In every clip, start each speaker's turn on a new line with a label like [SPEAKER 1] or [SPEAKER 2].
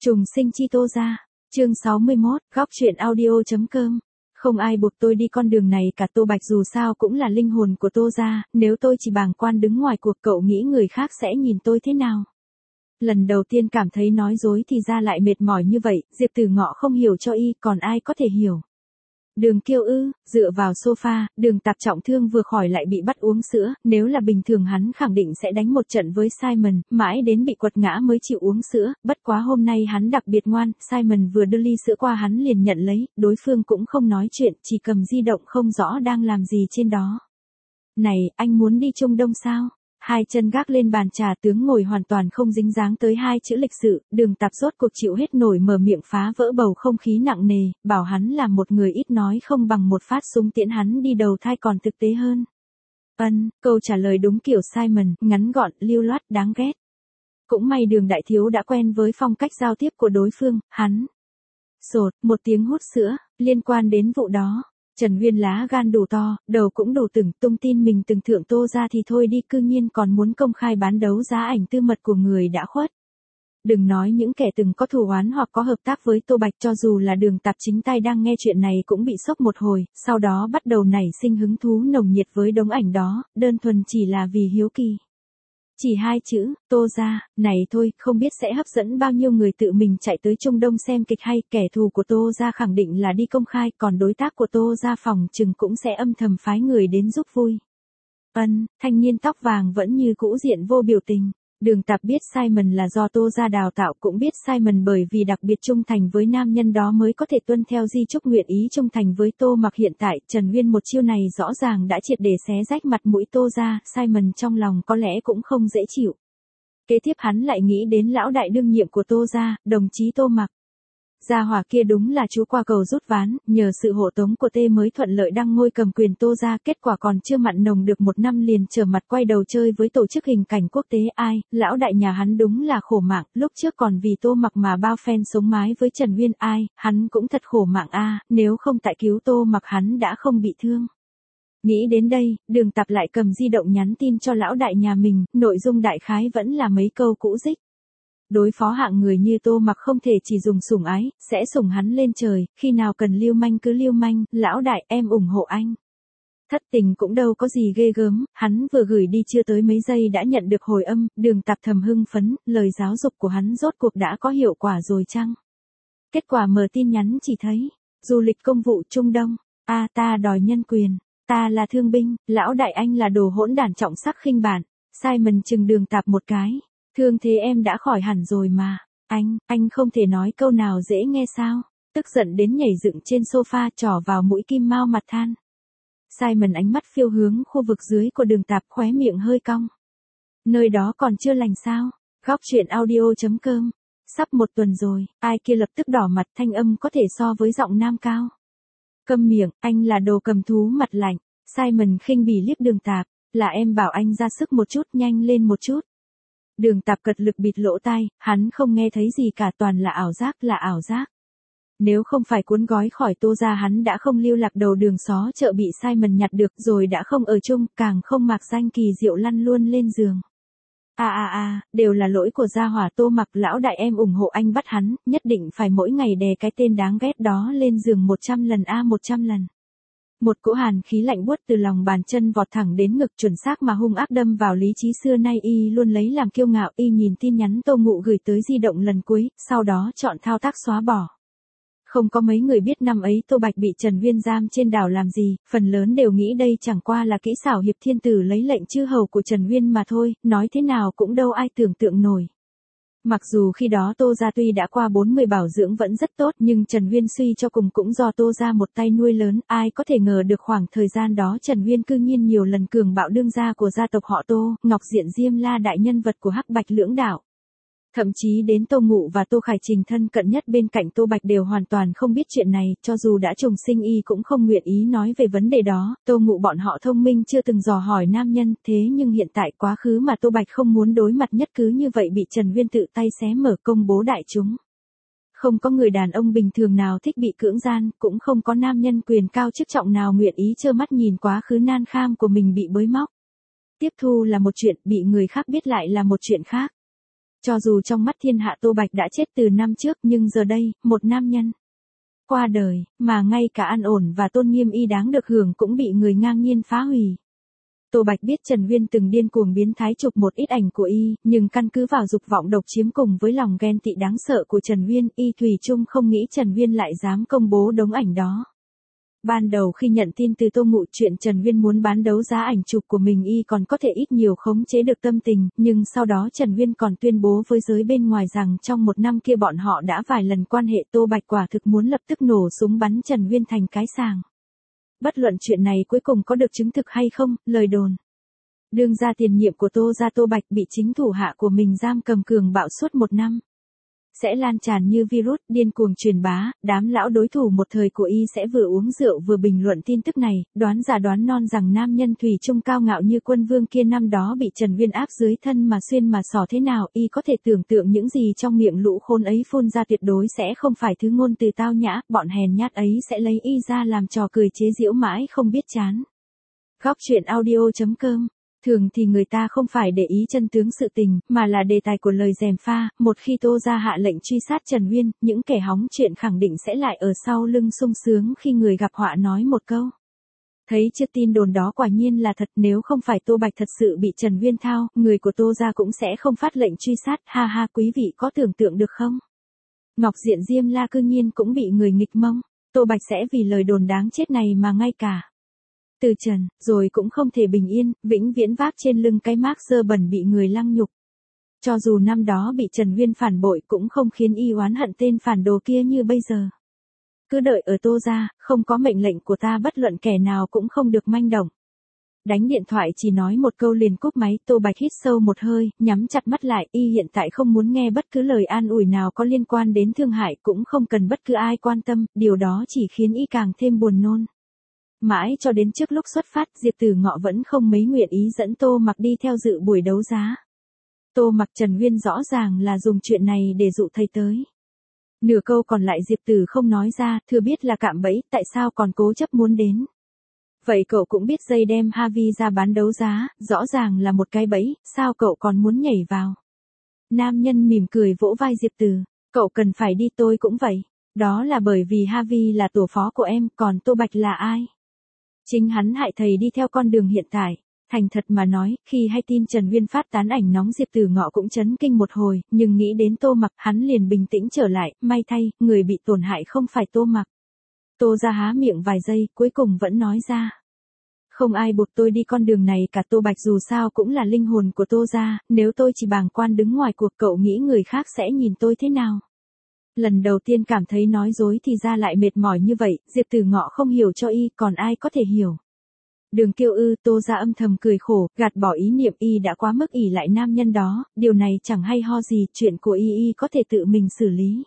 [SPEAKER 1] Trùng sinh chi Tô gia. Chương 61, góc truyện audio.com. Không ai buộc tôi đi con đường này cả, Tô Bạch dù sao cũng là linh hồn của Tô gia, nếu tôi chỉ bàng quan đứng ngoài cuộc cậu nghĩ người khác sẽ nhìn tôi thế nào? Lần đầu tiên cảm thấy nói dối thì ra lại mệt mỏi như vậy, Diệp Tử Ngọ không hiểu cho y, còn ai có thể hiểu. Đường Kiêu dựa vào sofa, Đường Tạp trọng thương vừa khỏi lại bị bắt uống sữa, nếu là bình thường hắn khẳng định sẽ đánh một trận với Simon, mãi đến bị quật ngã mới chịu uống sữa, bất quá hôm nay hắn đặc biệt ngoan, Simon vừa đưa ly sữa qua hắn liền nhận lấy, đối phương cũng không nói chuyện, chỉ cầm di động không rõ đang làm gì trên đó. Này, anh muốn đi Trung Đông sao? Hai chân gác lên bàn trà, tướng ngồi hoàn toàn không dính dáng tới hai chữ lịch sự, Đường Tạp rốt cuộc chịu hết nổi mở miệng phá vỡ bầu không khí nặng nề, bảo hắn là một người ít nói không bằng một phát súng tiễn hắn đi đầu thai còn thực tế hơn. Câu trả lời đúng kiểu Simon, ngắn gọn, lưu loát, đáng ghét. Cũng may Đường đại thiếu đã quen với phong cách giao tiếp của đối phương, hắn. Sột, một tiếng hút sữa, liên quan đến vụ đó. Trần Uyên lá gan đủ to, đầu cũng đủ tung tin mình từng thượng Tô gia thì thôi đi, cư nhiên còn muốn công khai bán đấu giá ảnh tư mật của người đã khuất. Đừng nói những kẻ từng có thù oán hoặc có hợp tác với Tô Bạch, cho dù là Đường Tạp chính tay đang nghe chuyện này cũng bị sốc một hồi, sau đó bắt đầu nảy sinh hứng thú nồng nhiệt với đống ảnh đó, đơn thuần chỉ là vì hiếu kỳ. Chỉ hai chữ, Tô gia, này thôi, không biết sẽ hấp dẫn bao nhiêu người tự mình chạy tới Trung Đông xem kịch hay, kẻ thù của Tô gia khẳng định là đi công khai, còn đối tác của Tô gia phòng chừng cũng sẽ âm thầm phái người đến giúp vui. Thanh niên tóc vàng vẫn như cũ diện vô biểu tình. Đường Tạp biết Simon là do Tô gia đào tạo, cũng biết Simon bởi vì đặc biệt trung thành với nam nhân đó mới có thể tuân theo di chúc nguyện ý trung thành với Tô Mặc. Hiện tại, Trần Uyên một chiêu này rõ ràng đã triệt để xé rách mặt mũi Tô gia, Simon trong lòng có lẽ cũng không dễ chịu. Kế tiếp hắn lại nghĩ đến lão đại đương nhiệm của Tô gia, đồng chí Tô Mặc. Gia hỏa kia đúng là chú qua cầu rút ván, nhờ sự hộ tống của T mới thuận lợi đăng ngôi cầm quyền Tô gia, kết quả còn chưa mặn nồng được một năm liền trở mặt quay đầu chơi với tổ chức hình cảnh quốc tế. Ai, lão đại nhà hắn đúng là khổ mạng, lúc trước còn vì Tô Mặc mà bao fan sống mái với Trần Uyên. Ai, hắn cũng thật khổ mạng a, nếu không tại cứu Tô Mặc hắn đã không bị thương. Nghĩ đến đây, Đường Tạp lại cầm di động nhắn tin cho lão đại nhà mình, nội dung đại khái vẫn là mấy câu cũ dích. Đối phó hạng người như Tô Mặc không thể chỉ dùng sủng ái, sẽ sủng hắn lên trời, khi nào cần lưu manh cứ lưu manh, lão đại em ủng hộ anh. Thất tình cũng đâu có gì ghê gớm, hắn vừa gửi đi chưa tới mấy giây đã nhận được hồi âm, Đường Tạp thầm hưng phấn, lời giáo dục của hắn rốt cuộc đã có hiệu quả rồi chăng? Kết quả mở tin nhắn chỉ thấy, du lịch công vụ Trung Đông, ta đòi nhân quyền, ta là thương binh, lão đại anh là đồ hỗn đản trọng sắc khinh bản. Simon chừng Đường Tạp một cái. Thương thế em đã khỏi hẳn rồi mà, anh không thể nói câu nào dễ nghe sao? Tức giận đến nhảy dựng trên sofa trỏ vào mũi Kim Mao mặt than. Simon ánh mắt phiêu hướng khu vực dưới của Đường Tạp, khóe miệng hơi cong. Nơi đó còn chưa lành sao? Góc truyện audio.com. Sắp một tuần rồi, ai kia lập tức đỏ mặt, thanh âm có thể so với giọng nam cao. Câm miệng, anh là đồ cầm thú mặt lạnh. Simon khinh bỉ liếc Đường Tạp, là em bảo anh ra sức một chút, nhanh lên một chút. Đường Tạp cật lực bịt lỗ tai, hắn không nghe thấy gì cả, toàn là ảo giác. Nếu không phải cuốn gói khỏi Tô gia hắn đã không lưu lạc đầu đường xó chợ bị Simon nhặt được, rồi đã không ở chung, càng không mạc danh kỳ diệu lăn luôn lên giường. Đều là lỗi của gia hỏa Tô Mặc, lão đại em ủng hộ anh bắt hắn, nhất định phải mỗi ngày đè cái tên đáng ghét đó lên giường 100 lần 100 lần. Một cỗ hàn khí lạnh buốt từ lòng bàn chân vọt thẳng đến ngực, chuẩn xác mà hung ác đâm vào lý trí xưa nay y luôn lấy làm kiêu ngạo. Y nhìn tin nhắn Tô Ngụ gửi tới di động lần cuối, sau đó chọn thao tác xóa bỏ. Không có mấy người biết năm ấy Tô Bạch bị Trần Uyên giam trên đảo làm gì, phần lớn đều nghĩ đây chẳng qua là kỹ xảo hiệp thiên tử lấy lệnh chư hầu của Trần Uyên mà thôi, nói thế nào cũng đâu ai tưởng tượng nổi. Mặc dù khi đó Tô gia tuy đã qua 40 bảo dưỡng vẫn rất tốt, nhưng Trần Uyên suy cho cùng cũng do Tô gia một tay nuôi lớn, ai có thể ngờ được khoảng thời gian đó Trần Uyên cư nhiên nhiều lần cường bạo đương gia của gia tộc họ Tô, Ngọc Diện Diêm La đại nhân vật của Hắc Bạch lưỡng đạo. Thậm chí đến Tô Ngụ và Tô Khải Trình thân cận nhất bên cạnh Tô Bạch đều hoàn toàn không biết chuyện này, cho dù đã trùng sinh y cũng không nguyện ý nói về vấn đề đó. Tô Ngụ bọn họ thông minh chưa từng dò hỏi nam nhân, thế nhưng hiện tại quá khứ mà Tô Bạch không muốn đối mặt nhất cứ như vậy bị Trần Uyên tự tay xé mở công bố đại chúng. Không có người đàn ông bình thường nào thích bị cưỡng gian, cũng không có nam nhân quyền cao chức trọng nào nguyện ý trơ mắt nhìn quá khứ nan kham của mình bị bới móc. Tiếp thu là một chuyện, bị người khác biết lại là một chuyện khác. Cho dù trong mắt thiên hạ Tô Bạch đã chết từ năm trước nhưng giờ đây, một nam nhân qua đời, mà ngay cả an ổn và tôn nghiêm y đáng được hưởng cũng bị người ngang nhiên phá hủy. Tô Bạch biết Trần Viên từng điên cuồng biến thái chụp một ít ảnh của y, nhưng căn cứ vào dục vọng độc chiếm cùng với lòng ghen tị đáng sợ của Trần Viên, y thủy chung không nghĩ Trần Viên lại dám công bố đống ảnh đó. Ban đầu khi nhận tin từ Tô Ngụ chuyện Trần Viên muốn bán đấu giá ảnh chụp của mình y còn có thể ít nhiều khống chế được tâm tình, nhưng sau đó Trần Viên còn tuyên bố với giới bên ngoài rằng trong một năm kia bọn họ đã vài lần quan hệ. Tô Bạch quả thực muốn lập tức nổ súng bắn Trần Viên thành cái sàng. Bất luận chuyện này cuối cùng có được chứng thực hay không, lời đồn đương gia tiền nhiệm của Tô gia Tô Bạch bị chính thủ hạ của mình giam cầm cường bạo suốt một năm sẽ lan tràn như virus, điên cuồng truyền bá. Đám lão đối thủ một thời của y sẽ vừa uống rượu vừa bình luận tin tức này, đoán già đoán non rằng nam nhân thủy chung cao ngạo như quân vương kia năm đó bị Trần Viên áp dưới thân mà xuyên mà xỏ thế nào. Y có thể tưởng tượng những gì trong miệng lũ khôn ấy phun ra tuyệt đối sẽ không phải thứ ngôn từ tao nhã, bọn hèn nhát ấy sẽ lấy y ra làm trò cười chế giễu mãi không biết chán. Góc truyện audio.com. Thường thì người ta không phải để ý chân tướng sự tình, mà là đề tài của lời gièm pha. Một khi Tô gia hạ lệnh truy sát Trần Viên, những kẻ hóng chuyện khẳng định sẽ lại ở sau lưng sung sướng khi người gặp họa nói một câu. Thấy chưa, tin đồn đó quả nhiên là thật, nếu không phải Tô Bạch thật sự bị Trần Viên thao, người của Tô gia cũng sẽ không phát lệnh truy sát. Ha ha, quý vị có tưởng tượng được không? Ngọc Diện Diêm La cư nhiên cũng bị người nghịch mông. Tô Bạch sẽ vì lời đồn đáng chết này mà ngay cả từ trần, rồi cũng không thể bình yên, vĩnh viễn vác trên lưng cái mác dơ bẩn bị người lăng nhục. Cho dù năm đó bị Trần Viên phản bội cũng không khiến y oán hận tên phản đồ kia như bây giờ. Cứ đợi ở Tô gia, không có mệnh lệnh của ta bất luận kẻ nào cũng không được manh động. Đánh điện thoại chỉ nói một câu liền cúp máy. Tô Bạch hít sâu một hơi, nhắm chặt mắt lại. Y hiện tại không muốn nghe bất cứ lời an ủi nào có liên quan đến thương hại, cũng không cần bất cứ ai quan tâm, điều đó chỉ khiến y càng thêm buồn nôn. Mãi cho đến trước lúc xuất phát, Diệp Tử Ngọ vẫn không mấy nguyện ý dẫn Tô Mặc đi theo dự buổi đấu giá. Tô Mặc Trần Viên rõ ràng là dùng chuyện này để dụ thầy tới. Nửa câu còn lại Diệp Tử không nói ra, thừa biết là cạm bẫy, tại sao còn cố chấp muốn đến. Vậy cậu cũng biết dây đem Harvey ra bán đấu giá, rõ ràng là một cái bẫy, sao cậu còn muốn nhảy vào. Nam nhân mỉm cười vỗ vai Diệp Tử, cậu cần phải đi, tôi cũng vậy. Đó là bởi vì Harvey là tổ phó của em, còn Tô Bạch là ai? Chính hắn hại thầy đi theo con đường hiện tại. Thành thật mà nói, khi hay tin Trần Viên phát tán ảnh nóng, Diệp Tử Ngọ cũng chấn kinh một hồi, nhưng nghĩ đến Tô Mặc, hắn liền bình tĩnh trở lại. May thay, người bị tổn hại không phải Tô Mặc. Tô ra há miệng vài giây, cuối cùng vẫn nói ra. Không ai buộc tôi đi con đường này cả. Tô Bạch dù sao cũng là linh hồn của Tô gia, nếu tôi chỉ bàng quan đứng ngoài cuộc, cậu nghĩ người khác sẽ nhìn tôi thế nào? Lần đầu tiên cảm thấy nói dối thì ra lại mệt mỏi như vậy. Diệp Tử Ngọ không hiểu cho y, còn ai có thể hiểu. Đường Kiêu ư? Tô gia âm thầm cười khổ, gạt bỏ ý niệm y đã quá mức ỷ lại nam nhân đó, điều này chẳng hay ho gì, chuyện của y có thể tự mình xử lý.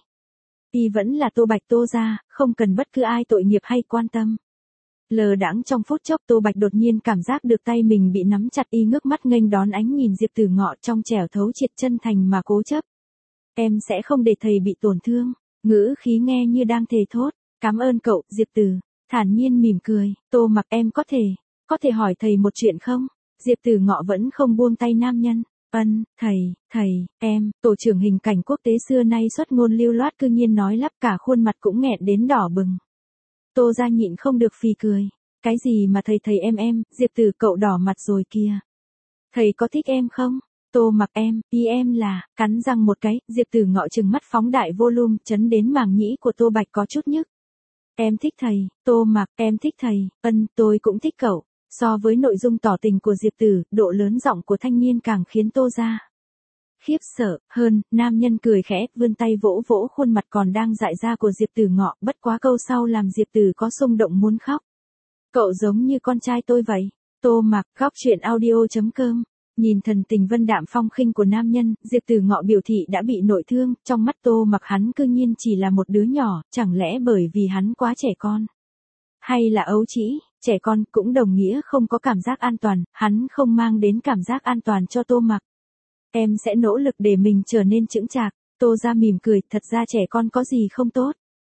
[SPEAKER 1] Y vẫn là Tô Bạch Tô gia, không cần bất cứ ai tội nghiệp hay quan tâm. Lờ đãng trong phút chốc, Tô Bạch đột nhiên cảm giác được tay mình bị nắm chặt. Y ngước mắt nghênh đón ánh nhìn Diệp Tử Ngọ trong trẻo thấu triệt, chân thành mà cố chấp. Em sẽ không để thầy bị tổn thương. Ngữ khí nghe như đang thề thốt. Cảm ơn cậu. Diệp Tử thản nhiên mỉm cười. Tô Mặc, em có thể hỏi thầy một chuyện không? Diệp Tử Ngọ vẫn không buông tay nam nhân. Thầy, em. Tổ trưởng hình cảnh quốc tế xưa nay xuất ngôn lưu loát cư nhiên nói lắp, cả khuôn mặt cũng nghẹn đến đỏ bừng. Tô ra nhịn không được phì cười. Cái gì mà thầy em, Diệp Tử, cậu đỏ mặt rồi kìa. Thầy có thích em không? Tô Mặc, ý em là, cắn răng một cái, Diệp Tử Ngọ trừng mắt phóng đại volume, chấn đến màng nhĩ của Tô Bạch có chút nhức. Em thích thầy. Tô Mặc, em thích thầy. Tôi cũng thích cậu. So với nội dung tỏ tình của Diệp Tử, độ lớn giọng của thanh niên càng khiến Tô ra khiếp sợ hơn. Nam nhân cười khẽ, vươn tay vỗ vỗ khuôn mặt còn đang dại ra của Diệp Tử Ngọ, bất quá câu sau làm Diệp Tử có xung động muốn khóc. Cậu giống như con trai tôi vậy. Tô Mặc. Góc truyện audio.com. Nhìn thần tình vân đạm phong khinh của nam nhân, Diệp Tử Ngọ biểu thị đã bị nội thương. Trong mắt Tô Mặc, hắn cư nhiên chỉ là một đứa nhỏ, chẳng lẽ bởi vì hắn quá trẻ con? Hay là ấu trĩ? Trẻ con cũng đồng nghĩa không có cảm giác an toàn, hắn không mang đến cảm giác an toàn cho Tô Mặc. Em sẽ nỗ lực để mình trở nên chững chạc. Tô ra mỉm cười, thật ra trẻ con có gì không tốt.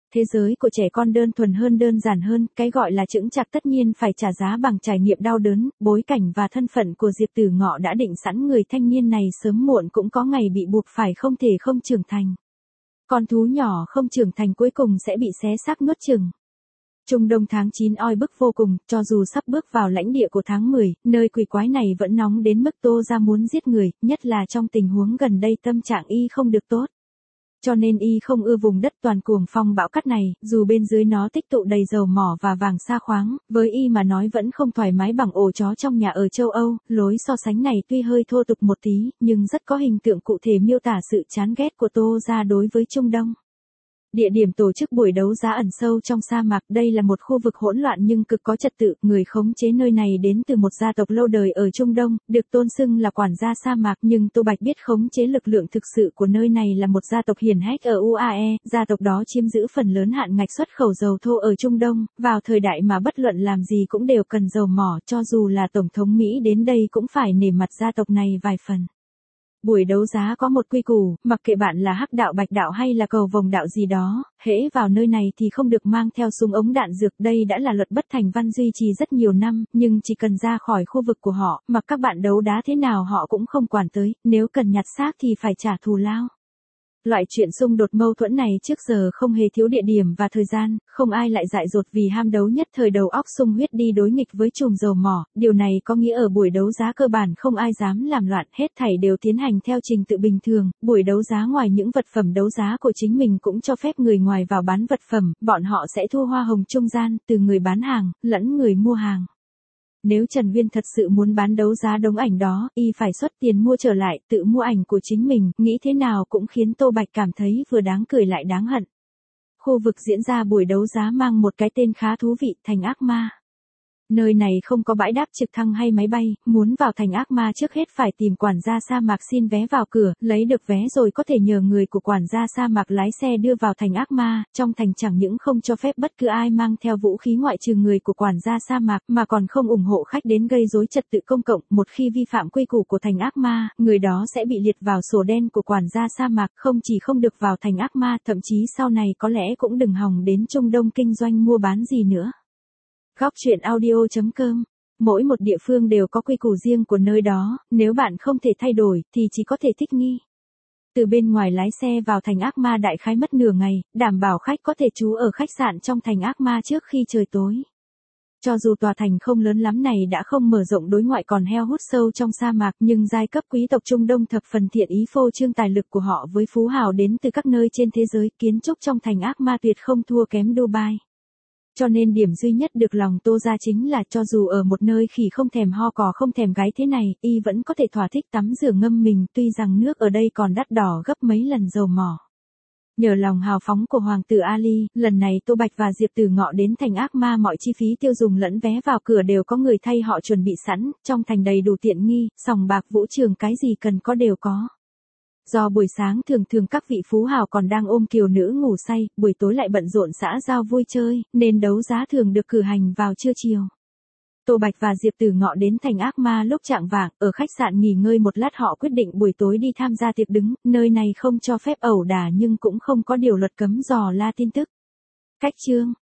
[SPEAKER 1] Thế giới của trẻ con đơn thuần hơn, đơn giản hơn, cái gọi là chững chạc tất nhiên phải trả giá bằng trải nghiệm đau đớn, bối cảnh và thân phận của Diệp Tử Ngọ đã định sẵn người thanh niên này sớm muộn cũng có ngày bị buộc phải không thể không trưởng thành. Con thú nhỏ không trưởng thành cuối cùng sẽ bị xé xác nuốt chửng. Trung Đông tháng 9 oi bức vô cùng, cho dù sắp bước vào lãnh địa của tháng 10, nơi quỷ quái này vẫn nóng đến mức Tô gia muốn giết người, nhất là trong tình huống gần đây tâm trạng y không được tốt. Cho nên y không ưa vùng đất toàn cuồng phong bão cát này, dù bên dưới nó tích tụ đầy dầu mỏ và vàng sa khoáng, với y mà nói vẫn không thoải mái bằng ổ chó trong nhà ở châu Âu, lối so sánh này tuy hơi thô tục một tí, nhưng rất có hình tượng cụ thể miêu tả sự chán ghét của Tô gia đối với Trung Đông. Địa điểm tổ chức buổi đấu giá ẩn sâu trong sa mạc, đây là một khu vực hỗn loạn nhưng cực có trật tự, người khống chế nơi này đến từ một gia tộc lâu đời ở Trung Đông, được tôn xưng là quản gia sa mạc, nhưng Tô Bạch biết khống chế lực lượng thực sự của nơi này là một gia tộc hiển hách ở UAE, gia tộc đó chiếm giữ phần lớn hạn ngạch xuất khẩu dầu thô ở Trung Đông, vào thời đại mà bất luận làm gì cũng đều cần dầu mỏ, cho dù là Tổng thống Mỹ đến đây cũng phải nể mặt gia tộc này vài phần. Buổi đấu giá có một quy củ, mặc kệ bạn là hắc đạo bạch đạo hay là cầu vồng đạo gì đó, hễ vào nơi này thì không được mang theo súng ống đạn dược, đây đã là luật bất thành văn duy trì rất nhiều năm, nhưng chỉ cần ra khỏi khu vực của họ, mặc các bạn đấu đá thế nào họ cũng không quản tới, nếu cần nhặt xác thì phải trả thù lao. Loại chuyện xung đột mâu thuẫn này trước giờ không hề thiếu địa điểm và thời gian, không ai lại dại dột vì ham đấu nhất thời đầu óc sung huyết đi đối nghịch với chùm dầu mỏ, điều này có nghĩa ở buổi đấu giá cơ bản không ai dám làm loạn, hết thảy đều tiến hành theo trình tự bình thường, buổi đấu giá ngoài những vật phẩm đấu giá của chính mình cũng cho phép người ngoài vào bán vật phẩm, bọn họ sẽ thu hoa hồng trung gian, từ người bán hàng, lẫn người mua hàng. Nếu Trần Viên thật sự muốn bán đấu giá đống ảnh đó, y phải xuất tiền mua trở lại, tự mua ảnh của chính mình, nghĩ thế nào cũng khiến Tô Bạch cảm thấy vừa đáng cười lại đáng hận. Khu vực diễn ra buổi đấu giá mang một cái tên khá thú vị, Thành Ác Ma. Nơi này không có bãi đáp trực thăng hay máy bay, muốn vào Thành Ác Ma trước hết phải tìm quản gia sa mạc xin vé vào cửa, lấy được vé rồi có thể nhờ người của quản gia sa mạc lái xe đưa vào Thành Ác Ma, trong thành chẳng những không cho phép bất cứ ai mang theo vũ khí ngoại trừ người của quản gia sa mạc, mà còn không ủng hộ khách đến gây rối trật tự công cộng, một khi vi phạm quy củ của Thành Ác Ma, người đó sẽ bị liệt vào sổ đen của quản gia sa mạc, không chỉ không được vào Thành Ác Ma, thậm chí sau này có lẽ cũng đừng hòng đến Trung Đông kinh doanh mua bán gì nữa. Góc truyện audio.com. Mỗi một địa phương đều có quy củ riêng của nơi đó, nếu bạn không thể thay đổi, thì chỉ có thể thích nghi. Từ bên ngoài lái xe vào Thành Ác Ma đại khái mất nửa ngày, đảm bảo khách có thể trú ở khách sạn trong Thành Ác Ma trước khi trời tối. Cho dù tòa thành không lớn lắm này đã không mở rộng đối ngoại còn heo hút sâu trong sa mạc, nhưng giai cấp quý tộc Trung Đông thập phần thiện ý phô trương tài lực của họ với phú hào đến từ các nơi trên thế giới, kiến trúc trong Thành Ác Ma tuyệt không thua kém Dubai. Cho nên điểm duy nhất được lòng Tô gia chính là cho dù ở một nơi khỉ không thèm ho cò không thèm gáy thế này, y vẫn có thể thỏa thích tắm rửa ngâm mình, tuy rằng nước ở đây còn đắt đỏ gấp mấy lần dầu mỏ. Nhờ lòng hào phóng của Hoàng tử Ali, lần này Tô Bạch và Diệp Tử Ngọ đến Thành Ác Ma mọi chi phí tiêu dùng lẫn vé vào cửa đều có người thay họ chuẩn bị sẵn, trong thành đầy đủ tiện nghi, sòng bạc vũ trường cái gì cần có đều có. Do buổi sáng thường các vị phú hào còn đang ôm kiều nữ ngủ say, buổi tối lại bận rộn xã giao vui chơi, nên đấu giá thường được cử hành vào trưa chiều. Tô Bạch và Diệp Tử Ngọ đến Thành Ác Ma lúc chạng vạng, ở khách sạn nghỉ ngơi một lát họ quyết định buổi tối đi tham gia tiệc đứng, nơi này không cho phép ẩu đả nhưng cũng không có điều luật cấm dò la tin tức. Cách chương